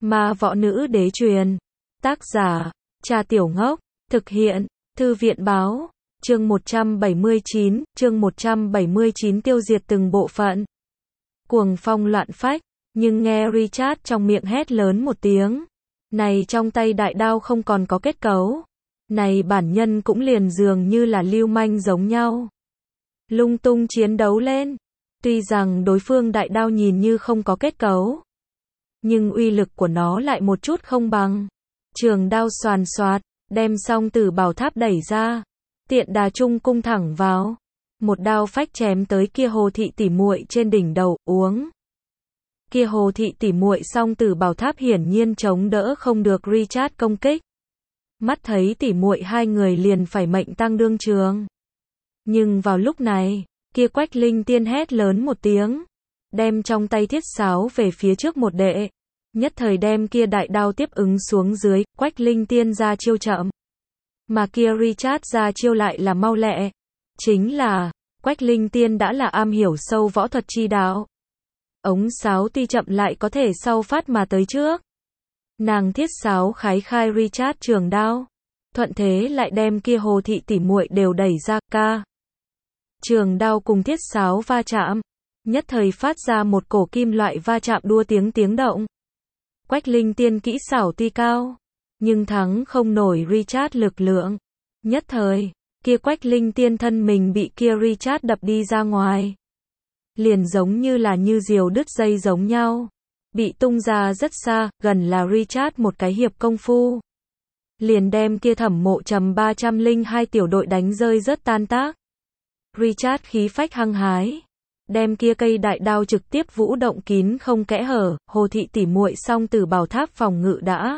Ma võ nữ đế truyền. Tác giả, Trà Tiểu Ngốc. Thực hiện, Thư viện báo. Chương 179 tiêu diệt từng bộ phận. Cuồng phong loạn phách, nhưng nghe Richard trong miệng hét lớn một tiếng. Này trong tay đại đao không còn có kết cấu. Này bản nhân cũng liền dường như là lưu manh giống nhau. Lung tung chiến đấu lên. Tuy rằng đối phương đại đao nhìn như không có kết cấu, nhưng uy lực của nó lại một chút không bằng. Trường đao xoàn xoạt, đem Song Tử Bảo Tháp đẩy ra. Tiện đà trung cung thẳng vào. Một đao phách chém tới kia Hồ thị tỉ muội trên đỉnh đầu, uống. Kia Hồ thị tỉ muội Song Tử Bảo Tháp hiển nhiên chống đỡ không được Richard công kích. Mắt thấy tỉ muội hai người liền phải mệnh tang đương trường. Nhưng vào lúc này, kia Quách Linh Tiên hét lớn một tiếng, đem trong tay thiết sáo về phía trước một đệ, nhất thời đem kia đại đao tiếp ứng xuống dưới. Quách Linh Tiên ra chiêu chậm, mà kia Richard ra chiêu lại là mau lẹ. Chính là, Quách Linh Tiên đã là am hiểu sâu võ thuật chi đạo. Ống sáo tuy chậm lại có thể sau phát mà tới trước. Nàng thiết sáo khái khai Richard trường đao, thuận thế lại đem kia Hồ thị tỉ muội đều đẩy ra. Trường đao cùng thiết sáo va chạm, nhất thời phát ra một cổ kim loại va chạm đua tiếng động. Quách Linh Tiên kỹ xảo tuy cao, nhưng thắng không nổi Richard lực lượng. Nhất thời, kia Quách Linh Tiên thân mình bị kia Richard đập đi ra ngoài. Liền giống như là như diều đứt dây giống nhau. Bị tung ra rất xa, gần là Richard một cái hiệp công phu. Liền đem kia Thẩm Mộ Trầm 302 tiểu đội đánh rơi rất tan tác. Richard khí phách hăng hái, đem kia cây đại đao trực tiếp vũ động kín không kẽ hở. Hồ thị tỉ muội Song Tử Bảo Tháp phòng ngự đã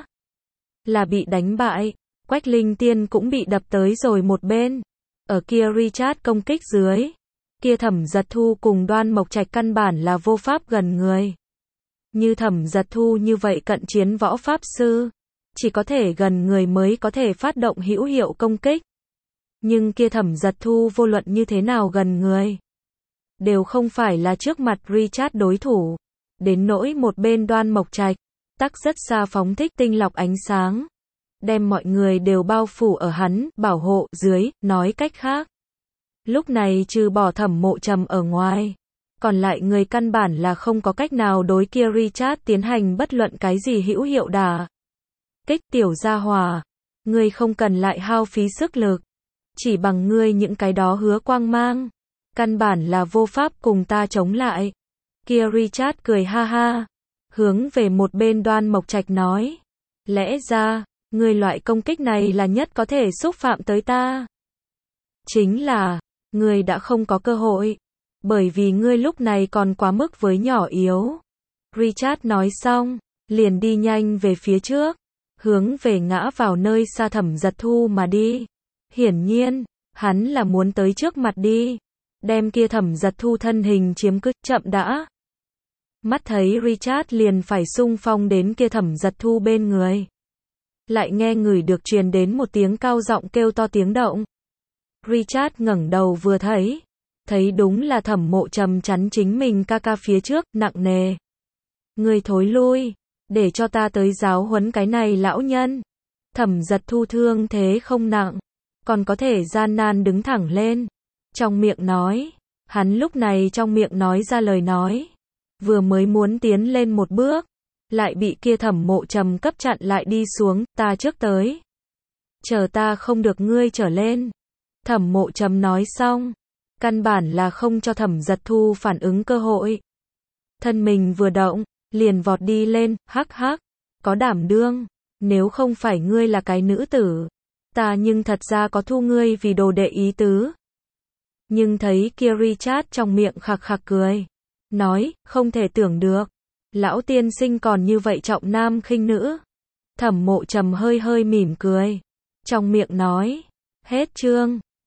là bị đánh bại. Quách Linh Tiên cũng bị đập tới rồi một bên. Ở kia Richard công kích dưới, kia Thẩm Giật Thu cùng Đoan Mộc Trạch căn bản là vô pháp gần người. Như Thẩm Giật Thu như vậy cận chiến võ pháp sư, chỉ có thể gần người mới có thể phát động hữu hiệu công kích. Nhưng kia Thẩm Giật Thu vô luận như thế nào gần người, đều không phải là trước mặt Richard đối thủ. Đến nỗi một bên Đoan Mộc Trạch, tắc rất xa phóng thích tinh lọc ánh sáng, đem mọi người đều bao phủ ở hắn, bảo hộ dưới. Nói cách khác, lúc này trừ bỏ Thẩm Mộ Trầm ở ngoài, còn lại người căn bản là không có cách nào đối kia Richard tiến hành bất luận cái gì hữu hiệu đả kích. Tiểu gia hỏa, ngươi không cần lại hao phí sức lực, chỉ bằng ngươi những cái đó hứa quang mang, căn bản là vô pháp cùng ta chống lại. Kia Richard cười ha ha, hướng về một bên Đoan Mộc Trạch nói, lẽ ra, ngươi loại công kích này là nhất có thể xúc phạm tới ta. Chính là, ngươi đã không có cơ hội, bởi vì ngươi lúc này còn quá mức với nhỏ yếu. Richard nói xong, liền đi nhanh về phía trước, hướng về ngã vào nơi xa Thẩm Giật Thu mà đi. Hiển nhiên, hắn là muốn tới trước mặt đi, đem kia Thẩm Giật Thu thân hình chiếm cứ. Chậm đã. Mắt thấy Richard liền phải xung phong đến kia Thẩm Giật Thu bên người, lại nghe người được truyền đến một tiếng cao giọng kêu to tiếng động. Richard ngẩng đầu vừa thấy, thấy đúng là Thẩm Mộ Trầm chắn chính mình ca phía trước, nặng nề. Ngươi thối lui, để cho ta tới giáo huấn cái này lão nhân. Thẩm Giật Thu thương thế không nặng, còn có thể gian nan đứng thẳng lên. Trong miệng nói, hắn lúc này trong miệng nói ra lời nói, vừa mới muốn tiến lên một bước, lại bị kia Thẩm Mộ Trầm cấp chặn lại đi xuống. Ta trước tới, chờ ta không được ngươi trở lên. Thẩm Mộ Trầm nói xong, căn bản là không cho Thẩm Giật Thu phản ứng cơ hội. Thân mình vừa động, liền vọt đi lên. Hắc hắc, có đảm đương, nếu không phải ngươi là cái nữ tử, ta nhưng thật ra có thu ngươi vì đồ đệ ý tứ. Nhưng thấy kia Richard trong miệng khạc khạc cười, nói, không thể tưởng được, lão tiên sinh còn như vậy trọng nam khinh nữ. Thẩm Mộ Trầm hơi hơi mỉm cười, trong miệng nói, hết chương.